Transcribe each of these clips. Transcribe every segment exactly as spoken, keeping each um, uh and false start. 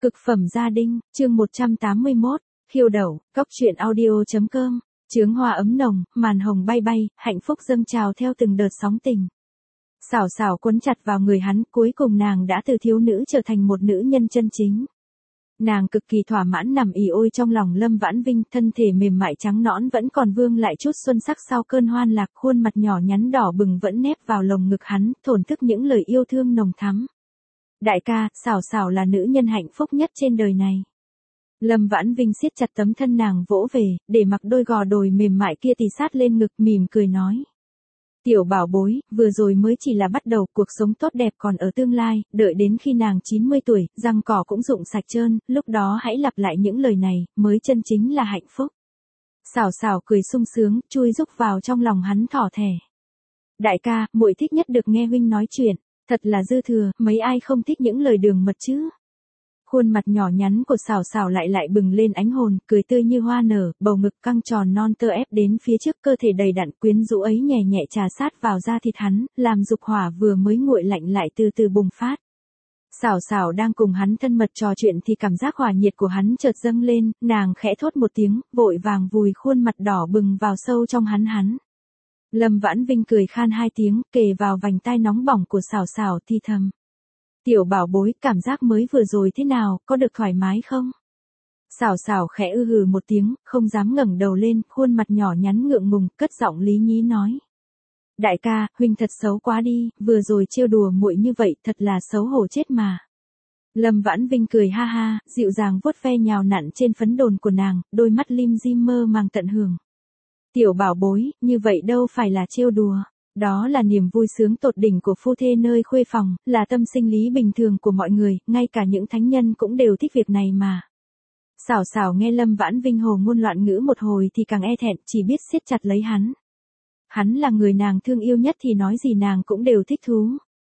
Cực phẩm gia đình, chương một trăm tám mươi mốt, khiêu đẩu, cóc truyện audio.com, chướng hoa ấm nồng, màn hồng bay bay, hạnh phúc dâng trào theo từng đợt sóng tình. Xảo xảo quấn chặt vào người hắn, cuối cùng nàng đã từ thiếu nữ trở thành một nữ nhân chân chính. Nàng cực kỳ thỏa mãn nằm ì ôi trong lòng Lâm Vãn Vinh, thân thể mềm mại trắng nõn vẫn còn vương lại chút xuân sắc sau cơn hoan lạc, khuôn mặt nhỏ nhắn đỏ bừng vẫn nép vào lồng ngực hắn, thổn thức những lời yêu thương nồng thắm. Đại ca, xảo xảo là nữ nhân hạnh phúc nhất trên đời này. Lâm Vãn Vinh siết chặt tấm thân nàng vỗ về, để mặc đôi gò đồi mềm mại kia tì sát lên ngực, mỉm cười nói. Tiểu bảo bối, vừa rồi mới chỉ là bắt đầu, cuộc sống tốt đẹp còn ở tương lai, đợi đến khi nàng chín mươi tuổi, răng cỏ cũng rụng sạch trơn, lúc đó hãy lặp lại những lời này, mới chân chính là hạnh phúc. Xảo xảo cười sung sướng, chui rúc vào trong lòng hắn thỏ thẻ. Đại ca, muội thích nhất được nghe huynh nói chuyện, thật là dư thừa, mấy ai không thích những lời đường mật chứ. Khuôn mặt nhỏ nhắn của xảo xảo lại lại bừng lên ánh hồn, cười tươi như hoa nở, bầu ngực căng tròn non tơ ép đến phía trước, cơ thể đầy đặn quyến rũ ấy nhẹ nhẹ trà sát vào da thịt hắn, làm dục hỏa vừa mới nguội lạnh lại từ từ bùng phát. Xảo xảo đang cùng hắn thân mật trò chuyện thì cảm giác hỏa nhiệt của hắn chợt dâng lên, nàng khẽ thốt một tiếng, vội vàng vùi khuôn mặt đỏ bừng vào sâu trong hắn hắn. Lâm Vãn Vinh cười khan hai tiếng, kề vào vành tai nóng bỏng của xảo xảo thì thầm. Tiểu bảo bối, cảm giác mới vừa rồi thế nào, có được thoải mái không? Xảo xảo khẽ ư hừ một tiếng, không dám ngẩng đầu lên, khuôn mặt nhỏ nhắn ngượng ngùng, cất giọng lý nhí nói. Đại ca, huynh thật xấu quá đi, vừa rồi trêu đùa muội như vậy, thật là xấu hổ chết mà. Lâm Vãn Vinh cười ha ha, dịu dàng vuốt ve nhào nặn trên phấn đồn của nàng, đôi mắt lim dim mơ màng tận hưởng. Tiểu bảo bối, như vậy đâu phải là trêu đùa. Đó là niềm vui sướng tột đỉnh của phu thê nơi khuê phòng, là tâm sinh lý bình thường của mọi người, ngay cả những thánh nhân cũng đều thích việc này mà. Xảo xảo nghe Lâm Vãn Vinh hồ ngôn loạn ngữ một hồi thì càng e thẹn, chỉ biết siết chặt lấy hắn. Hắn là người nàng thương yêu nhất thì nói gì nàng cũng đều thích thú.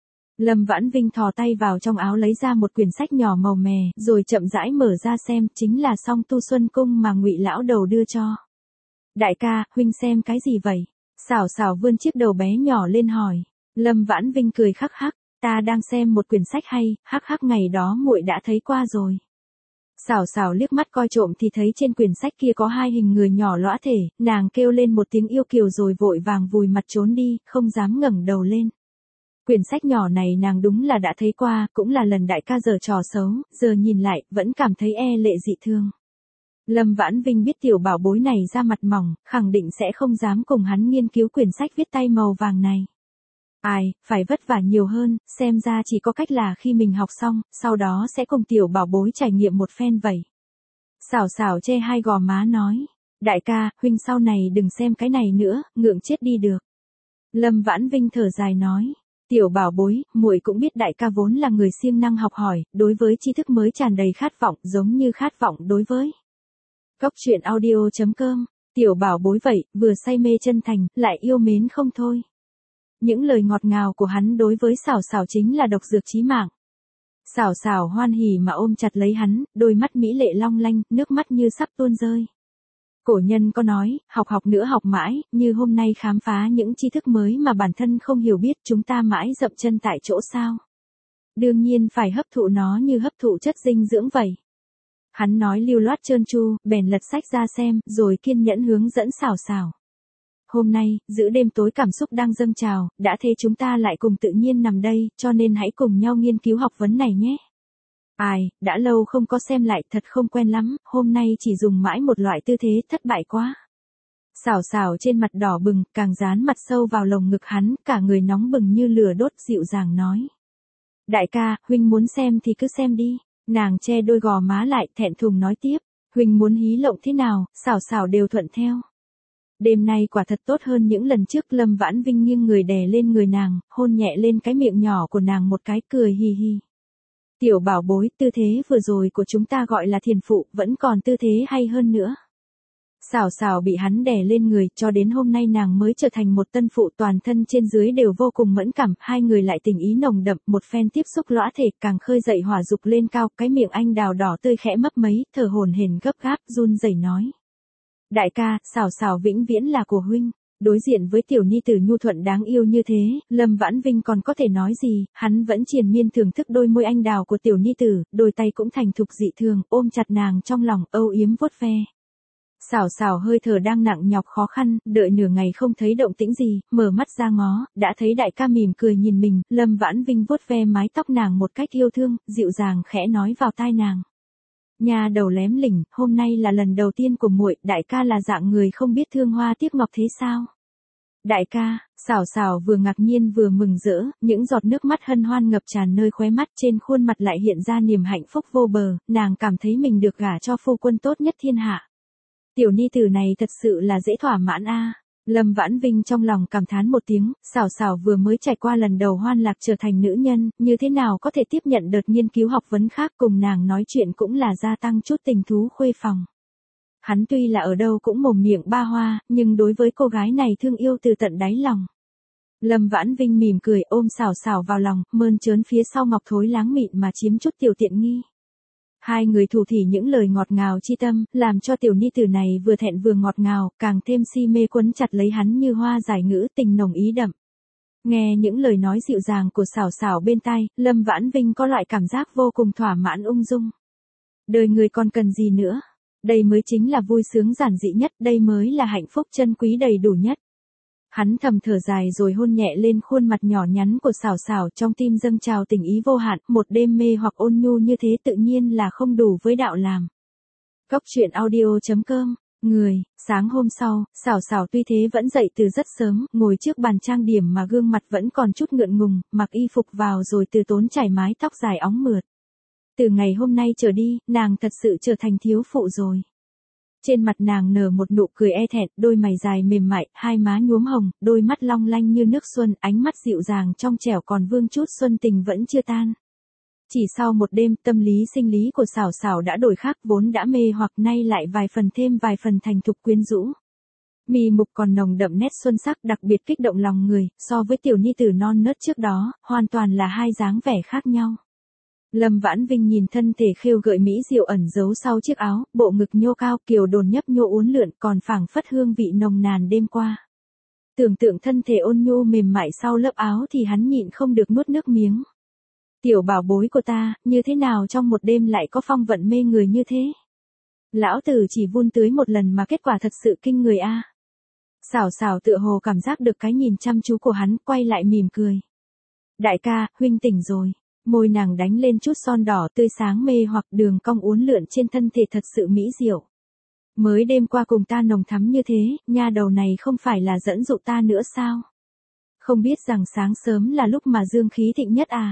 Lâm Vãn Vinh thò tay vào trong áo lấy ra một quyển sách nhỏ màu mè, rồi chậm rãi mở ra xem, chính là Song Tu Xuân Cung mà Ngụy lão đầu đưa cho. Đại ca, huynh xem cái gì vậy? Xảo xảo vươn chiếc đầu bé nhỏ lên hỏi. Lâm Vãn Vinh cười khắc hắc, ta đang xem một quyển sách hay, hắc hắc ngày đó muội đã thấy qua rồi. Xảo xảo liếc mắt coi trộm thì thấy trên quyển sách kia có hai hình người nhỏ lõa thể, nàng kêu lên một tiếng yêu kiều rồi vội vàng vùi mặt trốn đi, không dám ngẩng đầu lên. Quyển sách nhỏ này nàng đúng là đã thấy qua, cũng là lần đại ca giở trò xấu, giờ nhìn lại, vẫn cảm thấy e lệ dị thương. Lâm Vãn Vinh biết tiểu bảo bối này da mặt mỏng, khẳng định sẽ không dám cùng hắn nghiên cứu quyển sách viết tay màu vàng này. Ai, phải vất vả nhiều hơn, xem ra chỉ có cách là khi mình học xong, sau đó sẽ cùng tiểu bảo bối trải nghiệm một phen vậy. Xảo xảo che hai gò má nói, đại ca, huynh sau này đừng xem cái này nữa, ngượng chết đi được. Lâm Vãn Vinh thở dài nói, tiểu bảo bối, muội cũng biết đại ca vốn là người siêng năng học hỏi, đối với tri thức mới tràn đầy khát vọng, giống như khát vọng đối với cóc truyện audio.com, tiểu bảo bối vậy, vừa say mê chân thành, lại yêu mến không thôi. Những lời ngọt ngào của hắn đối với xảo xảo chính là độc dược chí mạng. Xảo xảo hoan hỉ mà ôm chặt lấy hắn, đôi mắt mỹ lệ long lanh, nước mắt như sắp tuôn rơi. Cổ nhân có nói, học học nữa học mãi, như hôm nay khám phá những tri thức mới mà bản thân không hiểu biết, chúng ta mãi dậm chân tại chỗ sao. Đương nhiên phải hấp thụ nó như hấp thụ chất dinh dưỡng vậy. Hắn nói lưu loát trơn tru, bèn lật sách ra xem, rồi kiên nhẫn hướng dẫn xảo xảo. Hôm nay, giữa đêm tối cảm xúc đang dâng trào, đã thế chúng ta lại cùng tự nhiên nằm đây, cho nên hãy cùng nhau nghiên cứu học vấn này nhé. Ai, đã lâu không có xem lại, thật không quen lắm, hôm nay chỉ dùng mãi một loại tư thế, thất bại quá. Xảo xảo trên mặt đỏ bừng, càng dán mặt sâu vào lồng ngực hắn, cả người nóng bừng như lửa đốt, dịu dàng nói. Đại ca, huynh muốn xem thì cứ xem đi. Nàng che đôi gò má lại, thẹn thùng nói tiếp, huynh muốn hí lộng thế nào, xảo xảo đều thuận theo. Đêm nay quả thật tốt hơn những lần trước. Lâm Vãn Vinh nghiêng người đè lên người nàng, hôn nhẹ lên cái miệng nhỏ của nàng một cái, cười hì hì. Tiểu bảo bối, tư thế vừa rồi của chúng ta gọi là thiền phụ, vẫn còn tư thế hay hơn nữa. Xảo xảo bị hắn đè lên người, cho đến hôm nay nàng mới trở thành một tân phụ, toàn thân trên dưới đều vô cùng mẫn cảm, hai người lại tình ý nồng đậm, một phen tiếp xúc lõa thể, càng khơi dậy hỏa dục lên cao, cái miệng anh đào đỏ tươi khẽ mấp mấy, thở hổn hển gấp gáp, run rẩy nói. Đại ca, xảo xảo vĩnh viễn là của huynh. Đối diện với tiểu ni tử nhu thuận đáng yêu như thế, Lâm Vãn Vinh còn có thể nói gì, hắn vẫn triền miên thưởng thức đôi môi anh đào của tiểu ni tử, đôi tay cũng thành thục dị thường, ôm chặt nàng trong lòng, âu yếm vuốt ve. Xảo xảo hơi thở đang nặng nhọc khó khăn, đợi nửa ngày không thấy động tĩnh gì, mở mắt ra ngó, đã thấy đại ca mỉm cười nhìn mình, Lâm Vãn Vinh vuốt ve mái tóc nàng một cách yêu thương, dịu dàng khẽ nói vào tai nàng. Nhà đầu lém lỉnh, hôm nay là lần đầu tiên của muội, đại ca là dạng người không biết thương hoa tiếc ngọc thế sao? Đại ca, xảo xảo vừa ngạc nhiên vừa mừng rỡ, những giọt nước mắt hân hoan ngập tràn nơi khóe mắt, trên khuôn mặt lại hiện ra niềm hạnh phúc vô bờ, nàng cảm thấy mình được gả cho phu quân tốt nhất thiên hạ. Tiểu ni tử này thật sự là dễ thỏa mãn a. Lâm Vãn Vinh trong lòng cảm thán một tiếng, xảo xảo vừa mới trải qua lần đầu hoan lạc trở thành nữ nhân, như thế nào có thể tiếp nhận đợt nghiên cứu học vấn khác, cùng nàng nói chuyện cũng là gia tăng chút tình thú khuê phòng. Hắn tuy là ở đâu cũng mồm miệng ba hoa, nhưng đối với cô gái này thương yêu từ tận đáy lòng. Lâm Vãn Vinh mỉm cười ôm xảo xảo vào lòng, mơn trớn phía sau ngọc thối láng mịn mà chiếm chút tiểu tiện nghi. Hai người thủ thỉ những lời ngọt ngào chi tâm, làm cho tiểu ni tử này vừa thẹn vừa ngọt ngào, càng thêm si mê quấn chặt lấy hắn như hoa giải ngữ, tình nồng ý đậm. Nghe những lời nói dịu dàng của xảo xảo bên tai, Lâm Vãn Vinh có loại cảm giác vô cùng thỏa mãn ung dung. Đời người còn cần gì nữa? Đây mới chính là vui sướng giản dị nhất, đây mới là hạnh phúc chân quý đầy đủ nhất. Hắn thầm thở dài rồi hôn nhẹ lên khuôn mặt nhỏ nhắn của xảo xảo, trong tim dâng trào tình ý vô hạn, một đêm mê hoặc ôn nhu như thế tự nhiên là không đủ với đạo làm. Cốc truyện audio chấm com, người, sáng hôm sau, xảo xảo tuy thế vẫn dậy từ rất sớm, ngồi trước bàn trang điểm mà gương mặt vẫn còn chút ngượng ngùng, mặc y phục vào rồi từ tốn chải mái tóc dài óng mượt. Từ ngày hôm nay trở đi, nàng thật sự trở thành thiếu phụ rồi. Trên mặt nàng nở một nụ cười e thẹn, đôi mày dài mềm mại, hai má nhuốm hồng, đôi mắt long lanh như nước xuân, ánh mắt dịu dàng trong trẻo còn vương chút xuân tình vẫn chưa tan. Chỉ sau một đêm, tâm lý sinh lý của xảo xảo đã đổi khác, vốn đã mê hoặc nay lại vài phần thêm vài phần thành thục quyến rũ. Mì mục còn nồng đậm nét xuân sắc đặc biệt kích động lòng người, so với tiểu ni tử non nớt trước đó, hoàn toàn là hai dáng vẻ khác nhau. Lâm Vãn Vinh nhìn thân thể khêu gợi mỹ diệu ẩn giấu sau chiếc áo, bộ ngực nhô cao, kiều đồn nhấp nhô uốn lượn, còn phảng phất hương vị nồng nàn đêm qua. Tưởng tượng thân thể ôn nhu mềm mại sau lớp áo thì hắn nhịn không được nuốt nước miếng. Tiểu bảo bối của ta, như thế nào trong một đêm lại có phong vận mê người như thế? Lão tử chỉ vun tưới một lần mà kết quả thật sự kinh người a. Xảo xảo tựa hồ cảm giác được cái nhìn chăm chú của hắn, quay lại mỉm cười. Đại ca, huynh tỉnh rồi. Môi nàng đánh lên chút son đỏ tươi sáng mê hoặc, đường cong uốn lượn trên thân thể thật sự mỹ diệu. Mới đêm qua cùng ta nồng thắm như thế, nha đầu này không phải là dẫn dụ ta nữa sao? Không biết rằng sáng sớm là lúc mà dương khí thịnh nhất à?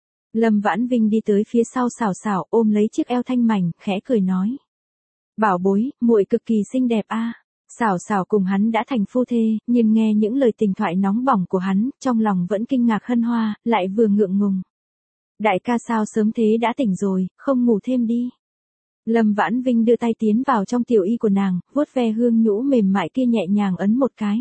Lâm Vãn Vinh đi tới phía sau xảo xảo, ôm lấy chiếc eo thanh mảnh, khẽ cười nói. Bảo bối, muội cực kỳ xinh đẹp a. À? Xảo xảo cùng hắn đã thành phu thê, nhưng nghe những lời tình thoại nóng bỏng của hắn, trong lòng vẫn kinh ngạc hân hoa, lại vừa ngượng ngùng. Đại ca sao sớm thế đã tỉnh rồi, không ngủ thêm đi. Lâm Vãn Vinh đưa tay tiến vào trong tiểu y của nàng, vuốt ve hương nhũ mềm mại kia nhẹ nhàng ấn một cái.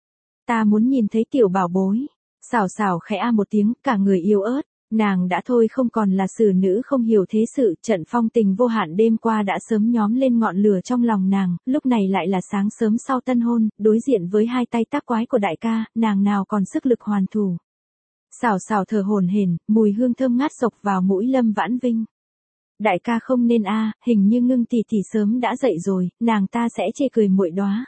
Ta muốn nhìn thấy tiểu bảo bối. Xảo xảo khẽ a một tiếng, cả người yếu ớt, nàng đã thôi không còn là xử nữ không hiểu thế sự, trận phong tình vô hạn đêm qua đã sớm nhóm lên ngọn lửa trong lòng nàng, lúc này lại là sáng sớm sau tân hôn, đối diện với hai tay tác quái của đại ca, nàng nào còn sức lực hoàn thủ. Xảo xảo thở hổn hển, mùi hương thơm ngát sộc vào mũi Lâm Vãn Vinh. Đại ca không nên a, hình như Ngưng tỷ tỷ sớm đã dậy rồi, nàng ta sẽ chê cười muội đóa.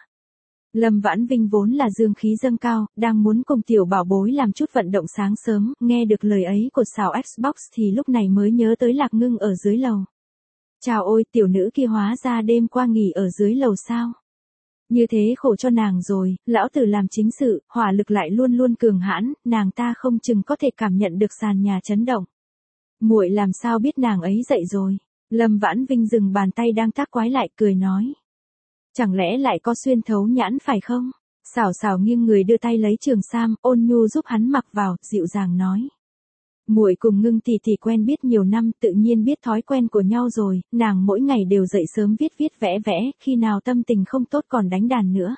Lâm Vãn Vinh vốn là dương khí dâng cao, đang muốn cùng tiểu bảo bối làm chút vận động sáng sớm, nghe được lời ấy của xảo Xbox thì lúc này mới nhớ tới Lạc Ngưng ở dưới lầu. Chào ôi, tiểu nữ kia hóa ra đêm qua nghỉ ở dưới lầu sao? Như thế khổ cho nàng rồi, lão tử làm chính sự, hỏa lực lại luôn luôn cường hãn, nàng ta không chừng có thể cảm nhận được sàn nhà chấn động. Muội làm sao biết nàng ấy dậy rồi? Lâm Vãn Vinh dừng bàn tay đang tác quái lại, cười nói. Chẳng lẽ lại có xuyên thấu nhãn phải không? Xảo xảo nghiêng người đưa tay lấy trường sam, ôn nhu giúp hắn mặc vào, dịu dàng nói. Muội cùng Ngưng tỷ tỷ quen biết nhiều năm, tự nhiên biết thói quen của nhau rồi, nàng mỗi ngày đều dậy sớm viết viết vẽ vẽ, khi nào tâm tình không tốt còn đánh đàn nữa.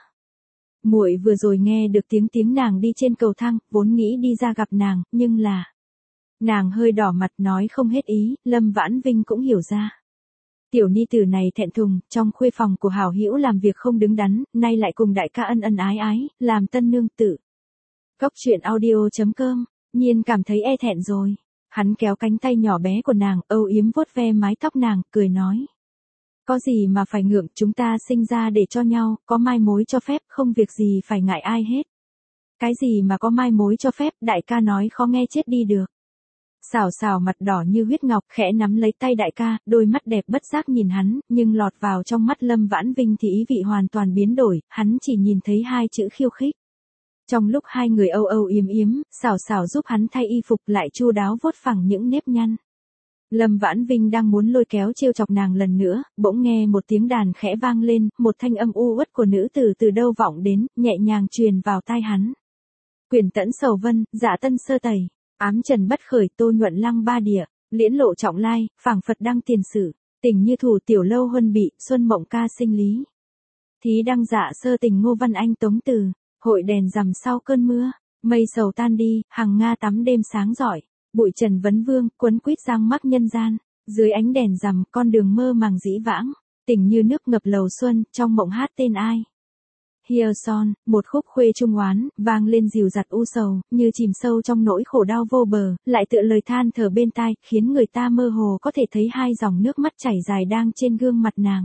Muội vừa rồi nghe được tiếng tiếng nàng đi trên cầu thang, vốn nghĩ đi ra gặp nàng, nhưng là... Nàng hơi đỏ mặt nói không hết ý, Lâm Vãn Vinh cũng hiểu ra. Tiểu ni tử này thẹn thùng, trong khuê phòng của hảo hữu làm việc không đứng đắn, nay lại cùng đại ca ân ân ái ái, làm tân nương tử. Cốc truyện audio.com, Nhiên cảm thấy e thẹn rồi. Hắn kéo cánh tay nhỏ bé của nàng, âu yếm vuốt ve mái tóc nàng, cười nói. Có gì mà phải ngượng, chúng ta sinh ra để cho nhau, có mai mối cho phép, không việc gì phải ngại ai hết. Cái gì mà có mai mối cho phép, đại ca nói khó nghe chết đi được. Xảo xảo mặt đỏ như huyết ngọc, khẽ nắm lấy tay đại ca, đôi mắt đẹp bất giác nhìn hắn, nhưng lọt vào trong mắt Lâm Vãn Vinh thì ý vị hoàn toàn biến đổi, hắn chỉ nhìn thấy hai chữ khiêu khích. Trong lúc hai người âu âu yếm yếm, xảo xảo giúp hắn thay y phục lại chu đáo vuốt phẳng những nếp nhăn. Lâm Vãn Vinh đang muốn lôi kéo trêu chọc nàng lần nữa, bỗng nghe một tiếng đàn khẽ vang lên, một thanh âm u uất của nữ tử từ đâu vọng đến, nhẹ nhàng truyền vào tai hắn. Quyển tẫn sầu vân, dạ tân sơ tẩy, ám trần bất khởi, tô nhuận lăng ba địa, liễn lộ trọng lai, phảng phật đăng tiền sử, tình như thủ tiểu lâu huân bị, xuân mộng ca sinh lý. Thí đăng dạ sơ tình ngô văn anh tống từ, hội đèn rằm sau cơn mưa, mây sầu tan đi, hằng nga tắm đêm sáng rọi. Bụi trần vấn vương, quấn quýt giang mắc nhân gian, dưới ánh đèn rằm, con đường mơ màng dĩ vãng, tình như nước ngập lầu xuân, trong mộng hát tên ai. Here son, một khúc khuê trung oán, vang lên dìu dặt u sầu, như chìm sâu trong nỗi khổ đau vô bờ, lại tựa lời than thở bên tai, khiến người ta mơ hồ có thể thấy hai dòng nước mắt chảy dài đang trên gương mặt nàng.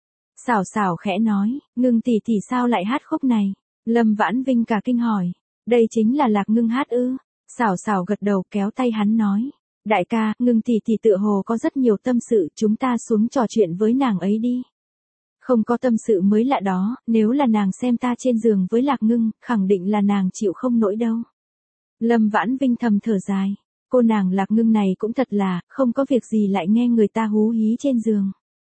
Xảo xảo khẽ nói, Ngưng tỷ tỷ sao lại hát khúc này? Lâm Vãn Vinh cả kinh hỏi, đây chính là Lạc Ngưng hát ư? Xảo xảo gật đầu kéo tay hắn nói. Đại ca, Ngưng tỷ tỷ tựa hồ có rất nhiều tâm sự, chúng ta xuống trò chuyện với nàng ấy đi. Không có tâm sự mới lạ đó, nếu là nàng xem ta trên giường với Lạc Ngưng, khẳng định là nàng chịu không nổi đâu. Lâm Vãn Vinh thầm thở dài. Cô nàng Lạc Ngưng này cũng thật là, không có việc gì lại nghe người ta hú hí trên giường.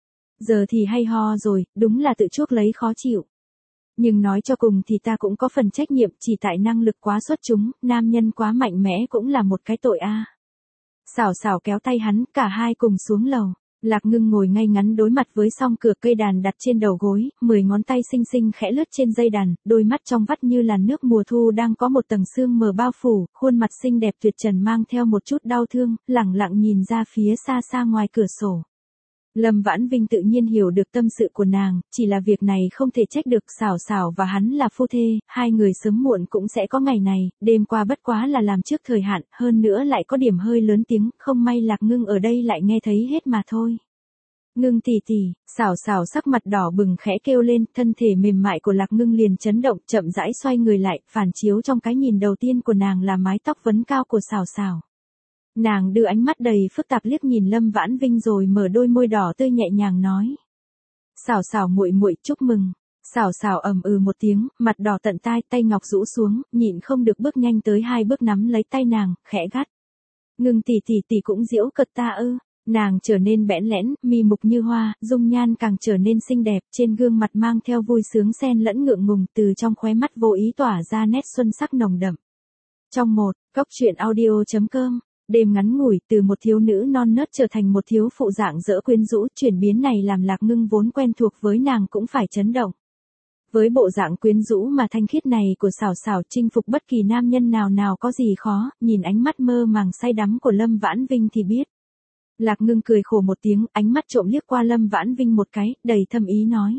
Giờ thì hay ho rồi, đúng là tự chuốc lấy khó chịu. Nhưng nói cho cùng thì ta cũng có phần trách nhiệm, chỉ tại năng lực quá xuất chúng, nam nhân quá mạnh mẽ cũng là một cái tội a. À. Xảo xảo kéo tay hắn, cả hai cùng xuống lầu. Lạc Ngưng ngồi ngay ngắn đối mặt với song cửa cây đàn đặt trên đầu gối, mười ngón tay xinh xinh khẽ lướt trên dây đàn, đôi mắt trong vắt như làn nước mùa thu đang có một tầng sương mờ bao phủ, khuôn mặt xinh đẹp tuyệt trần mang theo một chút đau thương, lẳng lặng nhìn ra phía xa xa ngoài cửa sổ. Lâm Vãn Vinh tự nhiên hiểu được tâm sự của nàng, chỉ là việc này không thể trách được. Xảo xảo và hắn là phu thê, hai người sớm muộn cũng sẽ có ngày này, đêm qua bất quá là làm trước thời hạn, hơn nữa lại có điểm hơi lớn tiếng, không may Lạc Ngưng ở đây lại nghe thấy hết mà thôi. Ngưng tỷ tỷ, xảo xảo sắc mặt đỏ bừng khẽ kêu lên, thân thể mềm mại của Lạc Ngưng liền chấn động, chậm rãi xoay người lại, phản chiếu trong cái nhìn đầu tiên của nàng là mái tóc vấn cao của xảo xảo. Nàng đưa ánh mắt đầy phức tạp liếc nhìn Lâm Vãn Vinh rồi mở đôi môi đỏ tươi nhẹ nhàng nói. Xảo xảo muội muội chúc mừng. Xảo xảo ầm ừ một tiếng, mặt đỏ tận tai, tay ngọc rũ xuống, nhịn không được bước nhanh tới hai bước nắm lấy tay nàng, khẽ gắt. Ngưng tỷ tỷ tỷ cũng giễu cợt ta ư? Nàng trở nên bẽn lẽn, mi mục như hoa, dung nhan càng trở nên xinh đẹp, trên gương mặt mang theo vui sướng xen lẫn ngượng ngùng, từ trong khóe mắt vô ý tỏa ra nét xuân sắc nồng đậm. Trong một, Cốc truyện audio.com. Đêm ngắn ngủi, từ một thiếu nữ non nớt trở thành một thiếu phụ dạng dỡ quyến rũ, chuyển biến này làm Lạc Ngưng vốn quen thuộc với nàng cũng phải chấn động. Với bộ dạng quyến rũ mà thanh khiết này của xảo xảo, chinh phục bất kỳ nam nhân nào nào có gì khó, nhìn ánh mắt mơ màng say đắm của Lâm Vãn Vinh thì biết. Lạc Ngưng cười khổ một tiếng, ánh mắt trộm liếc qua Lâm Vãn Vinh một cái, đầy thâm ý nói.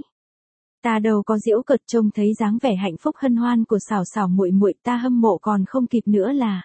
Ta đâu có giễu cợt, trông thấy dáng vẻ hạnh phúc hân hoan của xảo xảo muội muội, ta hâm mộ còn không kịp nữa là.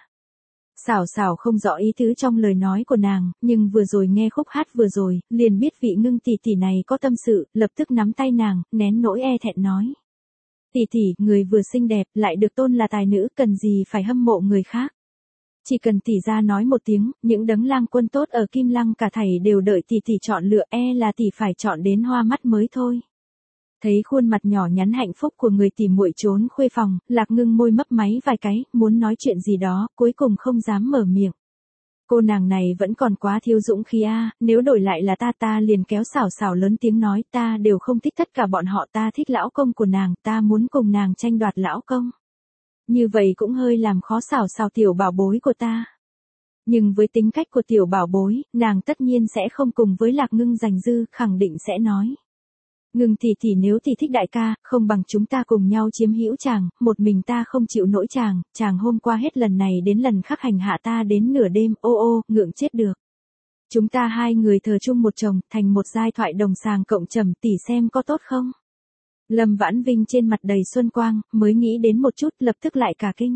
Xảo xảo không rõ ý tứ trong lời nói của nàng, nhưng vừa rồi nghe khúc hát vừa rồi, liền biết vị Ngưng tỷ tỷ này có tâm sự, lập tức nắm tay nàng, nén nỗi e thẹn nói. Tỷ tỷ, người vừa xinh đẹp, lại được tôn là tài nữ, cần gì phải hâm mộ người khác. Chỉ cần tỷ ra nói một tiếng, những đấng lang quân tốt ở Kim Lăng cả thảy đều đợi tỷ tỷ chọn lựa, e là tỷ phải chọn đến hoa mắt mới thôi. Thấy khuôn mặt nhỏ nhắn hạnh phúc của người tỉ muội trốn khuê phòng, Lạc Ngưng môi mấp máy vài cái, muốn nói chuyện gì đó, cuối cùng không dám mở miệng. Cô nàng này vẫn còn quá thiếu dũng khí a, à, nếu đổi lại là ta ta liền kéo xảo xảo lớn tiếng nói, ta đều không thích tất cả bọn họ, ta thích lão công của nàng, ta muốn cùng nàng tranh đoạt lão công. Như vậy cũng hơi làm khó xảo xảo tiểu bảo bối của ta. Nhưng với tính cách của tiểu bảo bối, nàng tất nhiên sẽ không cùng với Lạc Ngưng giành dư, khẳng định sẽ nói. Ngưng tỷ tỷ, nếu tỷ thích đại ca, không bằng chúng ta cùng nhau chiếm hữu chàng, một mình ta không chịu nổi chàng, chàng hôm qua hết lần này đến lần khác hành hạ ta đến nửa đêm, ô ô, ngượng chết được. Chúng ta hai người thờ chung một chồng, thành một giai thoại đồng sàng cộng trầm, tỷ xem có tốt không? Lâm Vãn Vinh trên mặt đầy xuân quang, mới nghĩ đến một chút, lập tức lại cả kinh.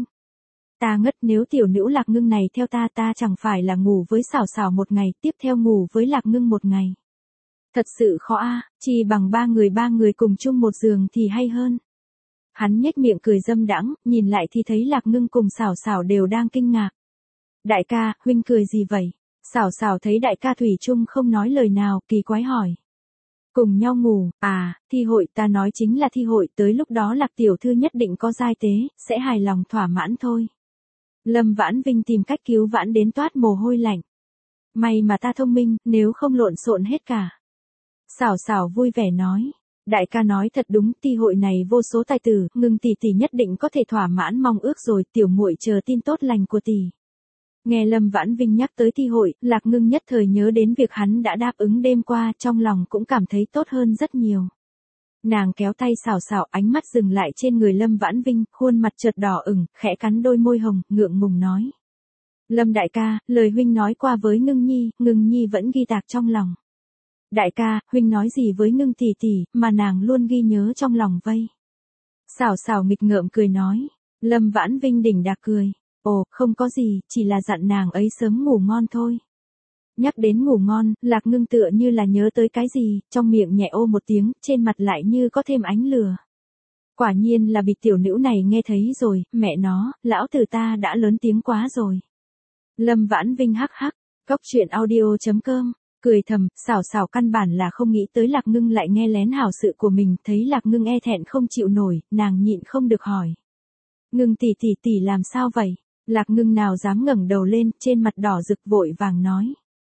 Ta ngất, nếu tiểu nữ Lạc Ngưng này theo ta, ta chẳng phải là ngủ với Sảo Sảo một ngày, tiếp theo ngủ với Lạc Ngưng một ngày. Thật sự khó a, chi bằng ba người ba người cùng chung một giường thì hay hơn. Hắn nhếch miệng cười dâm đãng, nhìn lại thì thấy Lạc Ngưng cùng Sảo Sảo đều đang kinh ngạc. Đại ca, huynh cười gì vậy? Sảo Sảo thấy đại ca thủy chung không nói lời nào, kỳ quái hỏi. Cùng nhau ngủ, à, thi hội, ta nói chính là thi hội, tới lúc đó Lạc tiểu thư nhất định có giai tế, sẽ hài lòng thỏa mãn thôi. Lâm Vãn Vinh tìm cách cứu vãn đến toát mồ hôi lạnh. May mà ta thông minh, nếu không lộn xộn hết cả. Sảo Sảo vui vẻ nói. Đại ca nói thật đúng, thi hội này vô số tài tử, Ngưng tỷ tỷ nhất định có thể thỏa mãn mong ước rồi, tiểu muội chờ tin tốt lành của tỷ. Nghe Lâm Vãn Vinh nhắc tới thi hội, Lạc Ngưng nhất thời nhớ đến việc hắn đã đáp ứng đêm qua, trong lòng cũng cảm thấy tốt hơn rất nhiều. Nàng kéo tay Sảo Sảo, ánh mắt dừng lại trên người Lâm Vãn Vinh, khuôn mặt chợt đỏ ửng, khẽ cắn đôi môi hồng, ngượng ngùng nói. Lâm đại ca, lời huynh nói qua với Ngưng nhi, Ngưng nhi vẫn ghi tạc trong lòng. Đại ca, huynh nói gì với Ngưng tỷ tỷ, mà nàng luôn ghi nhớ trong lòng vây. Sảo Sảo nghịch ngợm cười nói. Lâm Vãn Vinh đỉnh đạc cười. Ồ, không có gì, chỉ là dặn nàng ấy sớm ngủ ngon thôi. Nhắc đến ngủ ngon, Lạc Ngưng tựa như là nhớ tới cái gì, trong miệng nhẹ ô một tiếng, trên mặt lại như có thêm ánh lửa. Quả nhiên là bị tiểu nữ này nghe thấy rồi, mẹ nó, lão tử ta đã lớn tiếng quá rồi. Lâm Vãn Vinh hắc hắc, cóc truyện audio chấm com, cười thầm, Sảo Sảo căn bản là không nghĩ tới Lạc Ngưng lại nghe lén hảo sự của mình, thấy Lạc Ngưng e thẹn không chịu nổi, nàng nhịn không được hỏi. Ngưng tỷ tỷ tỷ làm sao vậy? Lạc Ngưng nào dám ngẩng đầu lên, trên mặt đỏ rực vội vàng nói.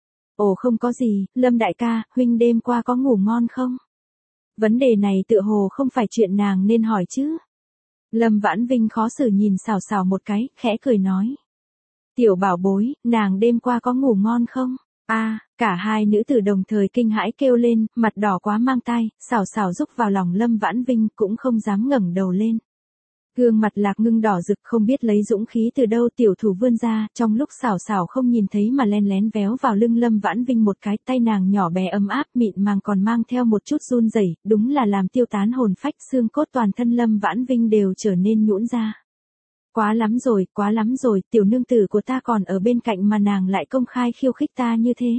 Ồ không có gì, Lâm đại ca, huynh đêm qua có ngủ ngon không? Vấn đề này tựa hồ không phải chuyện nàng nên hỏi chứ. Lâm Vãn Vinh khó xử nhìn Sảo Sảo một cái, khẽ cười nói. Tiểu bảo bối, nàng đêm qua có ngủ ngon không? A, à, cả hai nữ tử đồng thời kinh hãi kêu lên, mặt đỏ quá mang tai, Sảo Sảo rúc vào lòng Lâm Vãn Vinh cũng không dám ngẩng đầu lên. Gương mặt Lạc Ngưng đỏ rực không biết lấy dũng khí từ đâu tiểu thủ vươn ra, trong lúc Sảo Sảo không nhìn thấy mà len lén véo vào lưng Lâm Vãn Vinh một cái, tay nàng nhỏ bé ấm áp mịn màng còn mang theo một chút run rẩy, đúng là làm tiêu tán hồn phách, xương cốt toàn thân Lâm Vãn Vinh đều trở nên nhũn ra. Quá lắm rồi, quá lắm rồi, tiểu nương tử của ta còn ở bên cạnh mà nàng lại công khai khiêu khích ta như thế.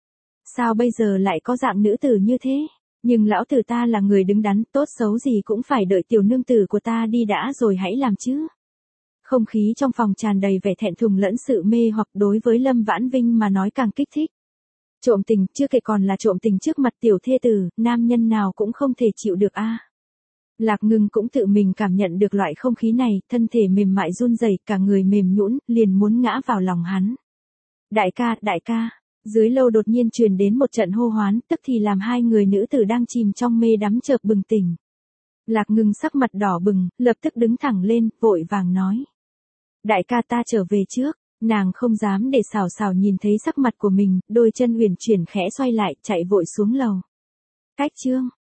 Sao bây giờ lại có dạng nữ tử như thế? Nhưng lão tử ta là người đứng đắn, tốt xấu gì cũng phải đợi tiểu nương tử của ta đi đã rồi hãy làm chứ. Không khí trong phòng tràn đầy vẻ thẹn thùng lẫn sự mê hoặc, đối với Lâm Vãn Vinh mà nói càng kích thích. Trộm tình, chưa kể còn là trộm tình trước mặt tiểu thê tử, nam nhân nào cũng không thể chịu được a. Lạc Ngưng cũng tự mình cảm nhận được loại không khí này, thân thể mềm mại run rẩy, cả người mềm nhũn, liền muốn ngã vào lòng hắn. Đại ca, đại ca. Dưới lâu đột nhiên truyền đến một trận hô hoán, tức thì làm hai người nữ tử đang chìm trong mê đắm chợt bừng tỉnh. Lạc Ngưng sắc mặt đỏ bừng, lập tức đứng thẳng lên, vội vàng nói. Đại ca ta trở về trước, nàng không dám để Sảo Sảo nhìn thấy sắc mặt của mình, đôi chân uyển chuyển khẽ xoay lại, chạy vội xuống lầu. Cách chương.